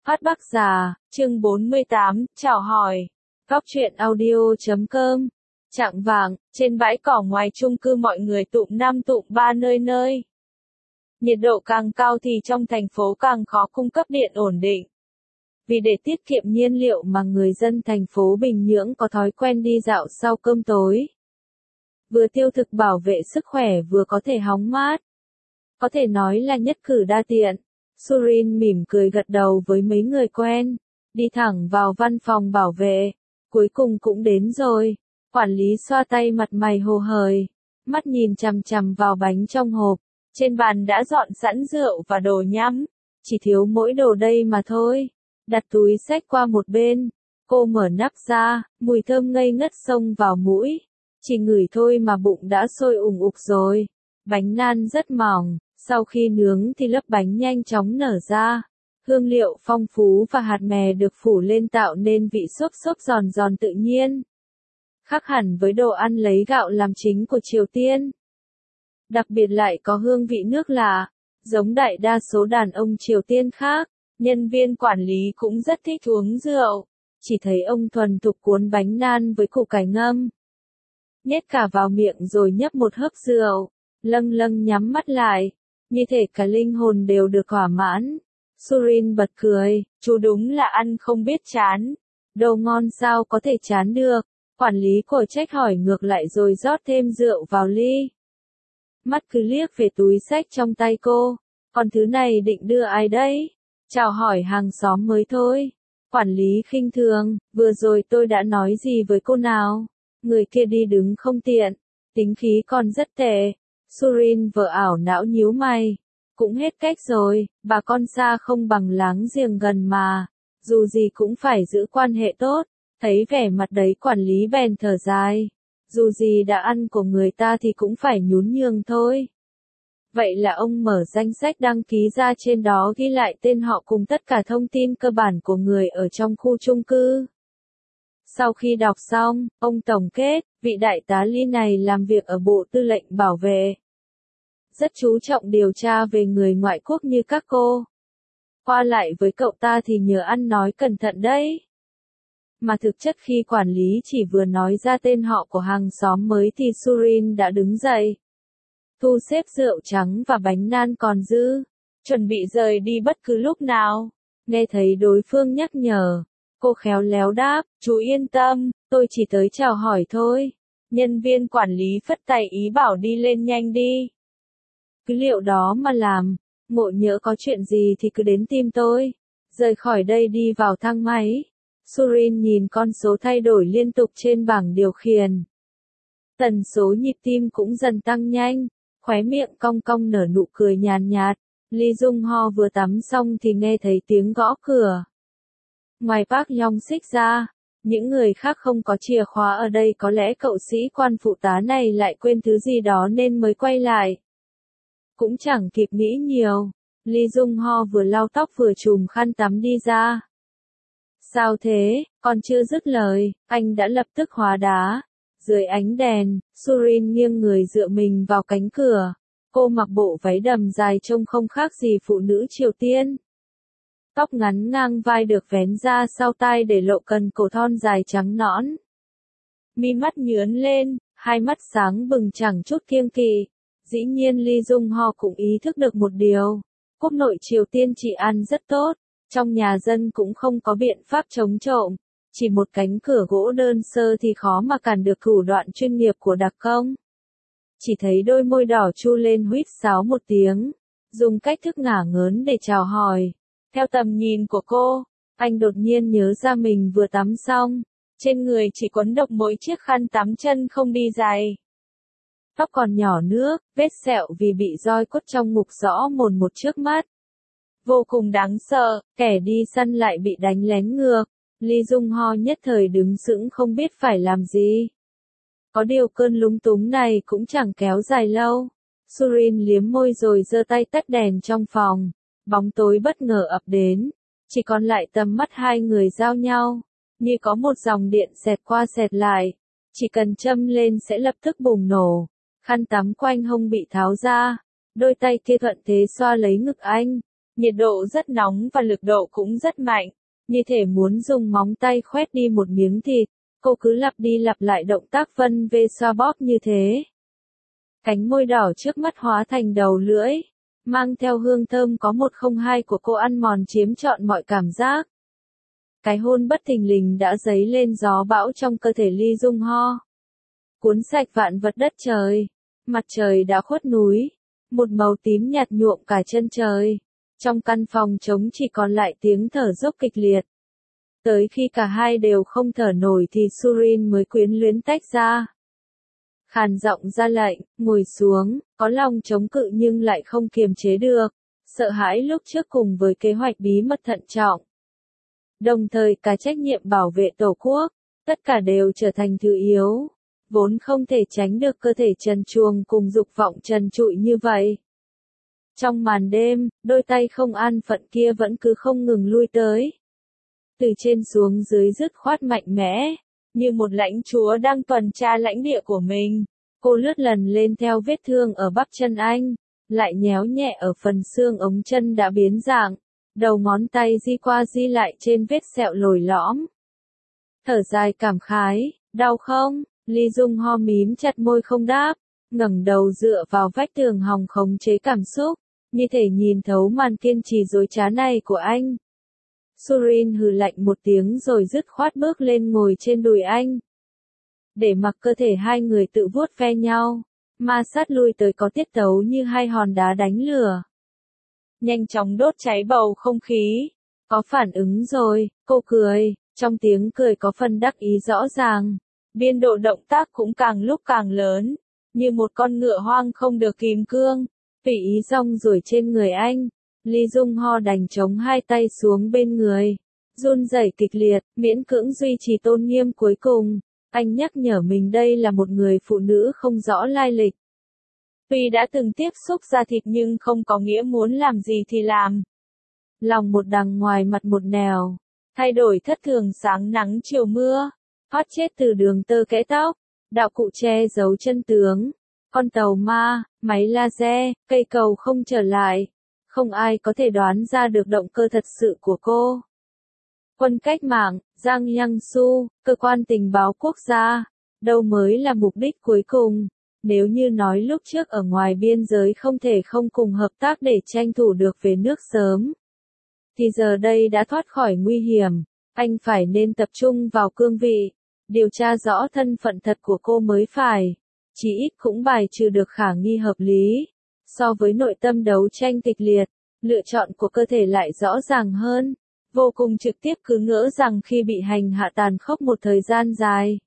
Phát Bắc Già, chương 48, chào hỏi. Góc truyện audio.com. Chạng vạng, trên bãi cỏ ngoài chung cư mọi người tụm năm tụm ba nơi nơi. Nhiệt độ càng cao thì trong thành phố càng khó cung cấp điện ổn định. Vì để tiết kiệm nhiên liệu mà người dân thành phố Bình Nhưỡng có thói quen đi dạo sau cơm tối. Vừa tiêu thực bảo vệ sức khỏe vừa có thể hóng mát. Có thể nói là nhất cử đa tiện. Surin mỉm cười gật đầu với mấy người quen, đi thẳng vào văn phòng bảo vệ. Cuối cùng cũng đến rồi. Quản lý xoa tay mặt mày hồ hởi, mắt nhìn chằm chằm vào bánh trong hộp. Trên bàn đã dọn sẵn rượu và đồ nhắm, chỉ thiếu mỗi đồ đây mà thôi. Đặt túi xách qua một bên, cô mở nắp ra, mùi thơm ngây ngất xông vào mũi. Chỉ ngửi thôi mà bụng đã sôi ủng ục rồi. Bánh nan rất mỏng, sau khi nướng thì lớp bánh nhanh chóng nở ra. Hương liệu phong phú và hạt mè được phủ lên tạo nên vị xốp xốp giòn giòn tự nhiên. Khác hẳn với đồ ăn lấy gạo làm chính của Triều Tiên. Đặc biệt lại có hương vị nước lạ, giống đại đa số đàn ông Triều Tiên khác, nhân viên quản lý cũng rất thích uống rượu. Chỉ thấy ông thuần thục cuốn bánh nan với củ cải ngâm. Nhét cả vào miệng rồi nhấp một hớp rượu, lâng lâng nhắm mắt lại, như thể cả linh hồn đều được thỏa mãn. Surin bật cười, chú đúng là ăn không biết chán. Đồ ngon sao có thể chán được. Quản lý của trách hỏi ngược lại rồi rót thêm rượu vào ly. Mắt cứ liếc về túi xách trong tay cô. Còn thứ này định đưa ai đấy? Chào hỏi hàng xóm mới thôi. Quản lý khinh thường, vừa rồi tôi đã nói gì với cô nào? Người kia đi đứng không tiện, tính khí còn rất tệ. Surin vờ ảo não nhíu mày. Cũng hết cách rồi, bà con xa không bằng láng giềng gần mà. Dù gì cũng phải giữ quan hệ tốt. Thấy vẻ mặt đấy quản lý bèn thở dài. Dù gì đã ăn của người ta thì cũng phải nhún nhường thôi. Vậy là ông mở danh sách đăng ký ra, trên đó ghi lại tên họ cùng tất cả thông tin cơ bản của người ở trong khu chung cư. Sau khi đọc xong, ông tổng kết, vị đại tá Ly này làm việc ở Bộ Tư lệnh Bảo vệ. Rất chú trọng điều tra về người ngoại quốc như các cô. Qua lại với cậu ta thì nhớ ăn nói cẩn thận đấy. Mà thực chất khi quản lý chỉ vừa nói ra tên họ của hàng xóm mới thì Surin đã đứng dậy. Thu xếp rượu trắng và bánh nan còn dư. Chuẩn bị rời đi bất cứ lúc nào. Nghe thấy đối phương nhắc nhở. Cô khéo léo đáp, chú yên tâm, tôi chỉ tới chào hỏi thôi. Nhân viên quản lý phất tay ý bảo đi lên nhanh đi. Cứ liệu đó mà làm, ngộ nhỡ có chuyện gì thì cứ đến tìm tôi. Rời khỏi đây đi vào thang máy. Surin nhìn con số thay đổi liên tục trên bảng điều khiển. Tần số nhịp tim cũng dần tăng nhanh, khóe miệng cong cong nở nụ cười nhàn nhạt. Lee Jung Ho vừa tắm xong thì nghe thấy tiếng gõ cửa. Ngoài Park Yong Sik ra, những người khác không có chìa khóa ở đây, có lẽ cậu sĩ quan phụ tá này lại quên thứ gì đó nên mới quay lại. Cũng chẳng kịp nghĩ nhiều, Lee Jung Ho vừa lau tóc vừa chùm khăn tắm đi ra. Sao thế, còn chưa dứt lời, anh đã lập tức hóa đá. Dưới ánh đèn, Surin nghiêng người dựa mình vào cánh cửa. Cô mặc bộ váy đầm dài trông không khác gì phụ nữ Triều Tiên. Tóc ngắn ngang vai được vén ra sau tai để lộ cần cổ thon dài trắng nõn. Mi mắt nhướn lên, hai mắt sáng bừng chẳng chút kiêng kỵ. Dĩ nhiên Lee Jung Ho cũng ý thức được một điều. Quốc nội Triều Tiên trị an rất tốt. Trong nhà dân cũng không có biện pháp chống trộm. Chỉ một cánh cửa gỗ đơn sơ thì khó mà cản được thủ đoạn chuyên nghiệp của đặc công. Chỉ thấy đôi môi đỏ chu lên huýt sáo một tiếng. Dùng cách thức ngả ngớn để chào hỏi. Theo tầm nhìn của cô, anh đột nhiên nhớ ra mình vừa tắm xong. Trên người chỉ quấn độc mỗi chiếc khăn tắm, chân không đi giày. Tóc còn nhỏ nước, vết sẹo vì bị roi quất trong ngục rõ mồn một trước mắt. Vô cùng đáng sợ, kẻ đi săn lại bị đánh lén ngược. Lee Jung Ho nhất thời đứng sững không biết phải làm gì. Có điều cơn lúng túng này cũng chẳng kéo dài lâu. Surin liếm môi rồi giơ tay tắt đèn trong phòng. Bóng tối bất ngờ ập đến. Chỉ còn lại tầm mắt hai người giao nhau. Như có một dòng điện xẹt qua xẹt lại. Chỉ cần châm lên sẽ lập tức bùng nổ. Khăn tắm quanh hông bị tháo ra. Đôi tay kia thuận thế xoa lấy ngực anh. Nhiệt độ rất nóng và lực độ cũng rất mạnh, như thể muốn dùng móng tay khoét đi một miếng thịt. Cô cứ lặp đi lặp lại động tác vân vê xoa bóp như thế. Cánh môi đỏ trước mắt hóa thành đầu lưỡi, mang theo hương thơm có 102 của cô ăn mòn chiếm trọn mọi cảm giác. Cái hôn bất thình lình đã dấy lên gió bão trong cơ thể Lee Jung Ho. Cuốn sạch vạn vật đất trời. Mặt trời đã khuất núi, một màu tím nhạt nhuộm cả chân trời. Trong căn phòng trống chỉ còn lại tiếng thở dốc kịch liệt. Tới khi cả hai đều không thở nổi thì Surin mới quyến luyến tách ra. Khàn giọng ra lệnh, ngồi xuống, có lòng chống cự nhưng lại không kiềm chế được. Sợ hãi lúc trước cùng với kế hoạch bí mật thận trọng. Đồng thời cả trách nhiệm bảo vệ Tổ quốc, tất cả đều trở thành thứ yếu. Vốn không thể tránh được cơ thể trần truồng cùng dục vọng trần trụi như vậy. Trong màn đêm, đôi tay không an phận kia vẫn cứ không ngừng lui tới. Từ trên xuống dưới dứt khoát mạnh mẽ, như một lãnh chúa đang tuần tra lãnh địa của mình. Cô lướt lần lên theo vết thương ở bắp chân anh, lại nhéo nhẹ ở phần xương ống chân đã biến dạng, đầu ngón tay di qua di lại trên vết sẹo lồi lõm. Thở dài cảm khái, đau không? Lee Jung Ho mím chặt môi không đáp, ngẩng đầu dựa vào vách tường hòng khống chế cảm xúc, như thể nhìn thấu màn kiên trì dối trá này của anh. Surin hừ lạnh một tiếng rồi dứt khoát bước lên ngồi trên đùi anh. Để mặc cơ thể hai người tự vuốt ve nhau, ma sát lui tới có tiết tấu như hai hòn đá đánh lửa. Nhanh chóng đốt cháy bầu không khí. Có phản ứng rồi, cô cười, trong tiếng cười có phần đắc ý rõ ràng. Biên độ động tác cũng càng lúc càng lớn, như một con ngựa hoang không được kìm cương, tùy ý rong ruổi trên người anh. Lee Jung Ho đành chống hai tay xuống bên người, run rẩy kịch liệt, miễn cưỡng duy trì tôn nghiêm cuối cùng. Anh nhắc nhở mình đây là một người phụ nữ không rõ lai lịch. Tuy đã từng tiếp xúc da thịt nhưng không có nghĩa muốn làm gì thì làm. Lòng một đằng ngoài mặt một nẻo, thay đổi thất thường sáng nắng chiều mưa. Thoát chết từ đường tơ kẽ tóc, đạo cụ che giấu chân tướng, con tàu ma, máy laser, cây cầu không trở lại. Không ai có thể đoán ra được động cơ thật sự của cô. Quân cách mạng, Giang Yang Su, cơ quan tình báo quốc gia, đâu mới là mục đích cuối cùng. Nếu như nói lúc trước ở ngoài biên giới không thể không cùng hợp tác để tranh thủ được về nước sớm, thì giờ đây đã thoát khỏi nguy hiểm, anh phải nên tập trung vào cương vị, điều tra rõ thân phận thật của cô mới phải, chỉ ít cũng bài trừ được khả nghi hợp lý. So với nội tâm đấu tranh kịch liệt, lựa chọn của cơ thể lại rõ ràng hơn, vô cùng trực tiếp cứ ngỡ rằng khi bị hành hạ tàn khốc một thời gian dài,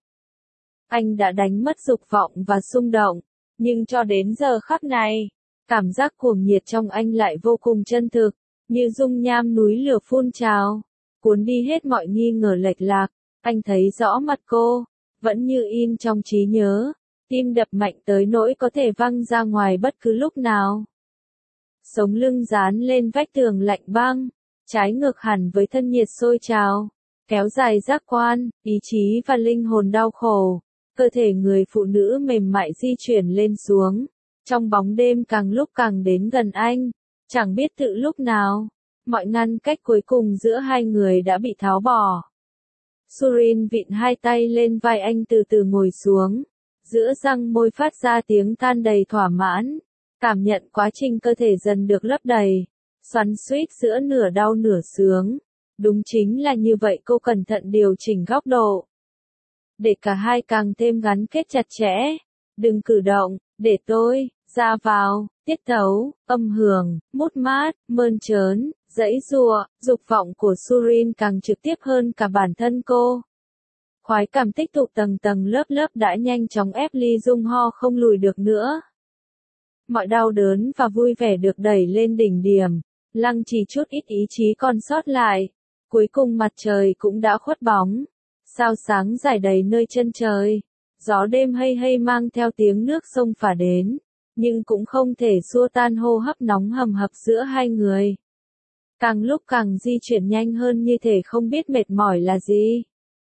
anh đã đánh mất dục vọng và xung động, nhưng cho đến giờ khắc này, cảm giác cuồng nhiệt trong anh lại vô cùng chân thực, như dung nham núi lửa phun trào, cuốn đi hết mọi nghi ngờ lệch lạc. Anh thấy rõ mặt cô, vẫn như in trong trí nhớ, tim đập mạnh tới nỗi có thể văng ra ngoài bất cứ lúc nào. Sống lưng dán lên vách tường lạnh băng, trái ngược hẳn với thân nhiệt sôi trào, kéo dài giác quan, ý chí và linh hồn đau khổ. Cơ thể người phụ nữ mềm mại di chuyển lên xuống, trong bóng đêm càng lúc càng đến gần anh, chẳng biết tự lúc nào, mọi ngăn cách cuối cùng giữa hai người đã bị tháo bỏ. Surin vịn hai tay lên vai anh từ từ ngồi xuống, giữa răng môi phát ra tiếng than đầy thỏa mãn, cảm nhận quá trình cơ thể dần được lấp đầy, xoắn xuýt giữa nửa đau nửa sướng. Đúng chính là như vậy, cô cẩn thận điều chỉnh góc độ, để cả hai càng thêm gắn kết chặt chẽ. Đừng cử động, để tôi, ra vào, tiết tấu, âm hưởng, mút mát, mơn trớn, giãy giụa, dục vọng của Surin càng trực tiếp hơn cả bản thân cô. Khoái cảm tích tụ tầng tầng lớp lớp đã nhanh chóng ép Lee Jung Ho không lùi được nữa. Mọi đau đớn và vui vẻ được đẩy lên đỉnh điểm, lăng trì chút ít ý chí còn sót lại. Cuối cùng mặt trời cũng đã khuất bóng, sao sáng rải đầy nơi chân trời, gió đêm hay hay mang theo tiếng nước sông phả đến, nhưng cũng không thể xua tan hô hấp nóng hầm hập giữa hai người. Càng lúc càng di chuyển nhanh hơn như thể không biết mệt mỏi là gì.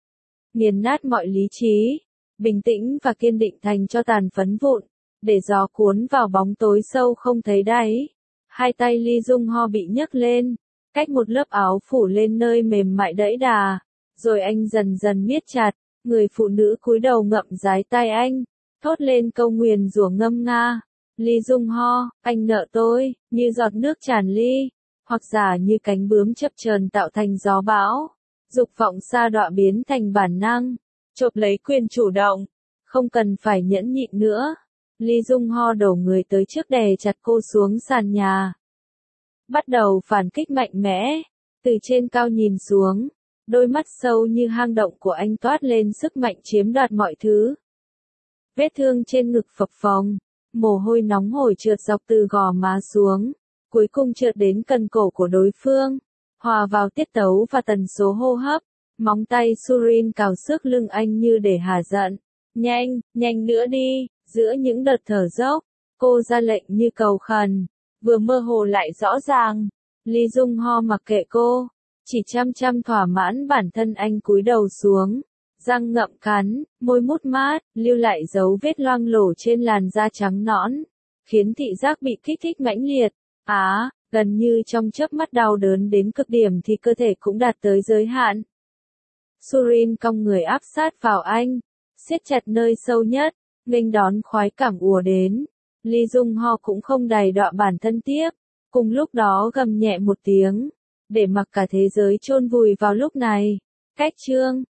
Nghiền nát mọi lý trí, bình tĩnh và kiên định thành cho tàn phấn vụn, để gió cuốn vào bóng tối sâu không thấy đáy. Hai tay Lee Jung Ho bị nhấc lên, cách một lớp áo phủ lên nơi mềm mại đẫy đà, rồi anh dần dần miết chặt, người phụ nữ cúi đầu ngậm dái tay anh, thốt lên câu nguyền rủa ngâm nga. Lee Jung Ho, anh nợ tôi, như giọt nước tràn ly, hoặc giả như cánh bướm chập chờn tạo thành gió bão, dục vọng sa đọa biến thành bản năng, chộp lấy quyền chủ động, không cần phải nhẫn nhịn nữa. Lee Jung Ho đổ người tới trước đè chặt cô xuống sàn nhà. Bắt đầu phản kích mạnh mẽ, từ trên cao nhìn xuống, đôi mắt sâu như hang động của anh toát lên sức mạnh chiếm đoạt mọi thứ. Vết thương trên ngực phập phồng, mồ hôi nóng hổi trượt dọc từ gò má xuống, cuối cùng trượt đến cần cổ của đối phương, hòa vào tiết tấu và tần số hô hấp. Móng tay Surin cào xước lưng anh như để hả giận. Nhanh, nhanh nữa đi, giữa những đợt thở dốc, cô ra lệnh như cầu khẩn, vừa mơ hồ lại rõ ràng. Lee Jung Ho mặc kệ cô, chỉ chăm chăm thỏa mãn bản thân anh cúi đầu xuống, răng ngậm cắn, môi mút mát, lưu lại dấu vết loang lổ trên làn da trắng nõn, khiến thị giác bị kích thích mãnh liệt. Gần như trong chớp mắt đau đớn đến cực điểm thì cơ thể cũng đạt tới giới hạn. Surin cong người áp sát vào anh, siết chặt nơi sâu nhất, nghênh đón khoái cảm ùa đến. Lee Jung Ho cũng không đày đọa bản thân tiếp, cùng lúc đó gầm nhẹ một tiếng, để mặc cả thế giới chôn vùi vào lúc này. Cách chương